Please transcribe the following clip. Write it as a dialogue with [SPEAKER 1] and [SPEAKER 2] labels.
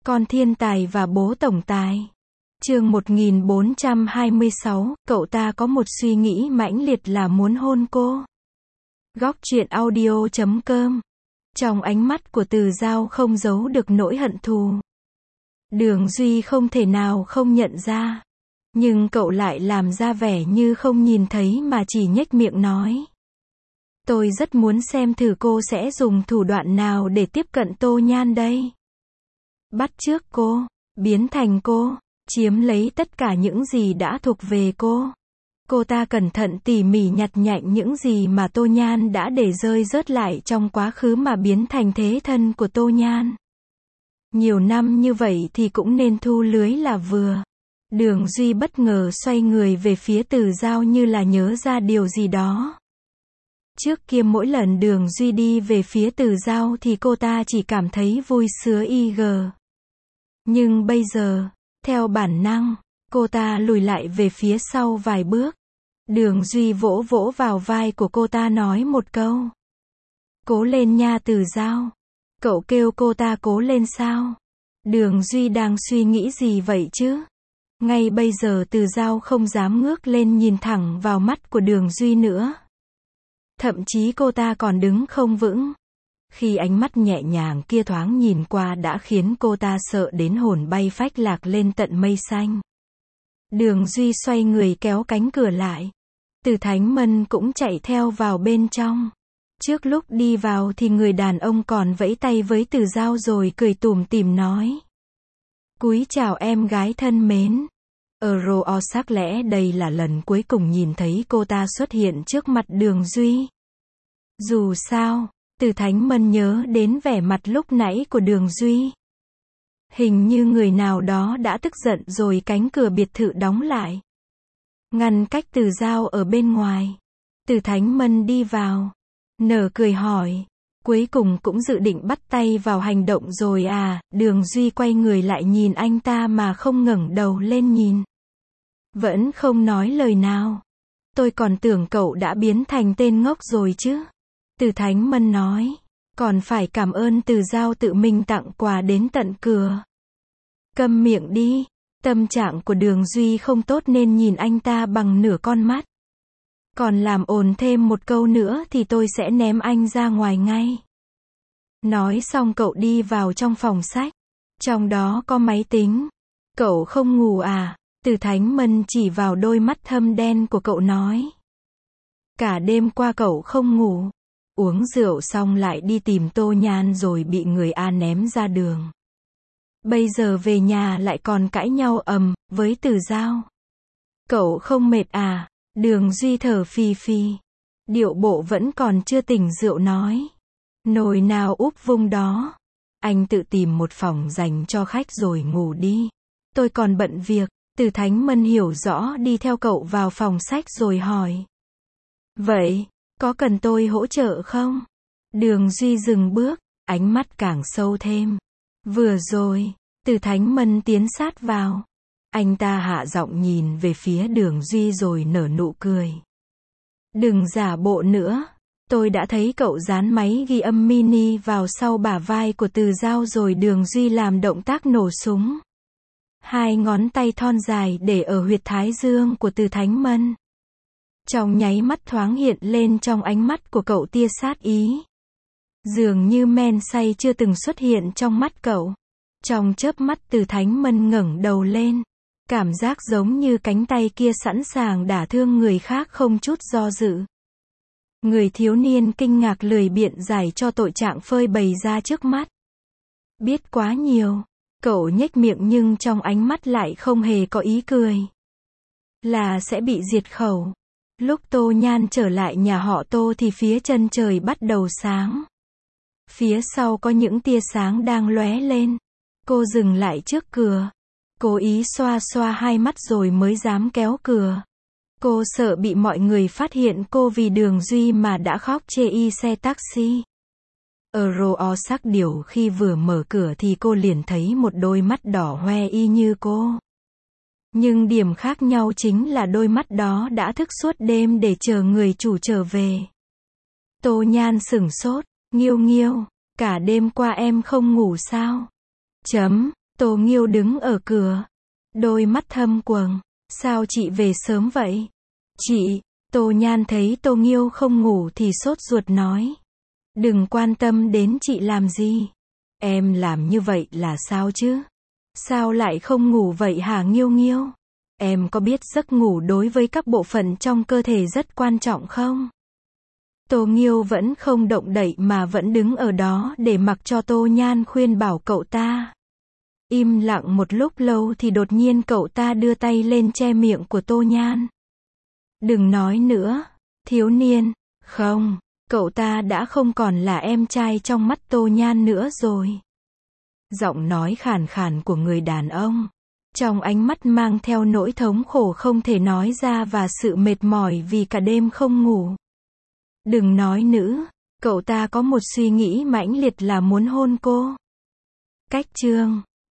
[SPEAKER 1] Con thiên tài và bố tổng tài. Chương 1426, cậu ta có một suy nghĩ mãnh liệt là muốn hôn cô. Góc truyện audio.com. Trong ánh mắt của Từ Dao không giấu được nỗi hận thù. Đường Duy không thể nào không nhận ra. Nhưng cậu lại làm ra vẻ như không nhìn thấy mà chỉ nhếch miệng nói. Tôi rất muốn xem thử cô sẽ dùng thủ đoạn nào để tiếp cận Tô Nhan đây. Bắt chước cô, biến thành cô, chiếm lấy tất cả những gì đã thuộc về cô. Cô ta cẩn thận tỉ mỉ nhặt nhạnh những gì mà Tô Nhan đã để rơi rớt lại trong quá khứ mà biến thành thế thân của Tô Nhan. Nhiều năm như vậy thì cũng nên thu lưới là vừa. Đường Duy bất ngờ xoay người về phía Từ Dao như là nhớ ra điều gì đó. Trước kia mỗi lần Đường Duy đi về phía Từ Dao thì cô ta chỉ cảm thấy vui sướng IG. Nhưng bây giờ, theo bản năng, cô ta lùi lại về phía sau vài bước. Đường Duy vỗ vỗ vào vai của cô ta nói một câu. Cố lên nha Từ Dao. Cậu kêu cô ta cố lên sao? Đường Duy đang suy nghĩ gì vậy chứ? Ngay bây giờ Từ Dao không dám ngước lên nhìn thẳng vào mắt của Đường Duy nữa. Thậm chí cô ta còn đứng không vững. Khi ánh mắt nhẹ nhàng kia thoáng nhìn qua đã khiến cô ta sợ đến hồn bay phách lạc lên tận mây xanh. Đường Duy xoay người kéo cánh cửa lại. Từ Thánh Mân cũng chạy theo vào bên trong. Trước lúc đi vào thì người đàn ông còn vẫy tay với Từ Dao rồi cười tủm tỉm nói. Cúi chào em gái thân mến. Sắc lẽ đây là lần cuối cùng nhìn thấy cô ta xuất hiện trước mặt Đường Duy. Dù sao, Từ Thánh Mân nhớ đến vẻ mặt lúc nãy của Đường Duy. Hình như người nào đó đã tức giận rồi cánh cửa biệt thự đóng lại. Ngăn cách Từ Dao ở bên ngoài. Từ Thánh Mân đi vào. Nở cười hỏi. Cuối cùng cũng dự định bắt tay vào hành động rồi à? Đường Duy quay người lại nhìn anh ta mà không ngẩng đầu lên nhìn. Vẫn không nói lời nào. Tôi còn tưởng cậu đã biến thành tên ngốc rồi chứ. Từ Thánh Mân nói. Còn phải cảm ơn Từ Dao tự mình tặng quà đến tận cửa. Câm miệng đi. Tâm trạng của Đường Duy không tốt nên nhìn anh ta bằng nửa con mắt. Còn làm ồn thêm một câu nữa thì tôi sẽ ném anh ra ngoài ngay. Nói xong cậu đi vào trong phòng sách. Trong đó có máy tính. Cậu không ngủ à? Từ Thánh Mân chỉ vào đôi mắt thâm đen của cậu nói. Cả đêm qua cậu không ngủ. Uống rượu xong lại đi tìm Tô Nhan rồi bị người A ném ra đường. Bây giờ về nhà lại còn cãi nhau ầm với Từ Dao. Cậu không mệt à? Đường Duy thở phì phì. Điệu bộ vẫn còn chưa tỉnh rượu nói. Nồi nào úp vung đó. Anh tự tìm một phòng dành cho khách rồi ngủ đi. Tôi còn bận việc. Từ Thánh Mân hiểu rõ đi theo cậu vào phòng sách rồi hỏi. Vậy, có cần tôi hỗ trợ không? Đường Duy dừng bước, ánh mắt càng sâu thêm. Vừa rồi, Từ Thánh Mân tiến sát vào. Anh ta hạ giọng nhìn về phía Đường Duy rồi nở nụ cười. Đừng giả bộ nữa. Tôi đã thấy cậu dán máy ghi âm mini vào sau bả vai của Từ Dao rồi. Đường Duy làm động tác nổ súng. Hai ngón tay thon dài để ở huyệt thái dương của Từ Thánh Mân. Trong nháy mắt thoáng hiện lên trong ánh mắt của cậu tia sát ý. Dường như men say chưa từng xuất hiện trong mắt cậu. Trong chớp mắt Từ Thánh Mân ngẩng đầu lên. Cảm giác giống như cánh tay kia sẵn sàng đả thương người khác không chút do dự. Người thiếu niên kinh ngạc lười biện giải cho tội trạng phơi bày ra trước mắt. Biết quá nhiều. Cậu nhếch miệng nhưng trong ánh mắt lại không hề có ý cười. Là sẽ bị diệt khẩu. Lúc Tô Nhan trở lại nhà họ Tô thì phía chân trời bắt đầu sáng. Phía sau có những tia sáng đang lóe lên. Cô dừng lại trước cửa. Cố ý xoa xoa hai mắt rồi mới dám kéo cửa. Cô sợ bị mọi người phát hiện cô vì Đường Duy mà đã khóc chê y xe taxi. Sắc điều khi vừa mở cửa thì cô liền thấy một đôi mắt đỏ hoe y như cô. Nhưng điểm khác nhau chính là đôi mắt đó đã thức suốt đêm để chờ người chủ trở về. Tô Nhan sửng sốt, Nghiêu Nghiêu, cả đêm qua em không ngủ sao? Tô Nghiêu đứng ở cửa, đôi mắt thâm quầng. Sao chị về sớm vậy? Chị, Tô Nhan thấy Tô Nghiêu không ngủ thì sốt ruột nói. Đừng quan tâm đến chị làm gì. Em làm như vậy là sao chứ? Sao lại không ngủ vậy hả Nghiêu Nghiêu? Em có biết giấc ngủ đối với các bộ phận trong cơ thể rất quan trọng không? Tô Nghiêu vẫn không động đậy mà vẫn đứng ở đó để mặc cho Tô Nhan khuyên bảo cậu ta. Im lặng một lúc lâu thì đột nhiên cậu ta đưa tay lên che miệng của Tô Nhan. Đừng nói nữa, thiếu niên. Không, cậu ta đã không còn là em trai trong mắt Tô Nhan nữa rồi. Giọng nói khàn khàn của người đàn ông, trong ánh mắt mang theo nỗi thống khổ không thể nói ra và sự mệt mỏi vì cả đêm không ngủ. Đừng nói nữa, cậu ta có một suy nghĩ mãnh liệt là muốn hôn cô. Cách chương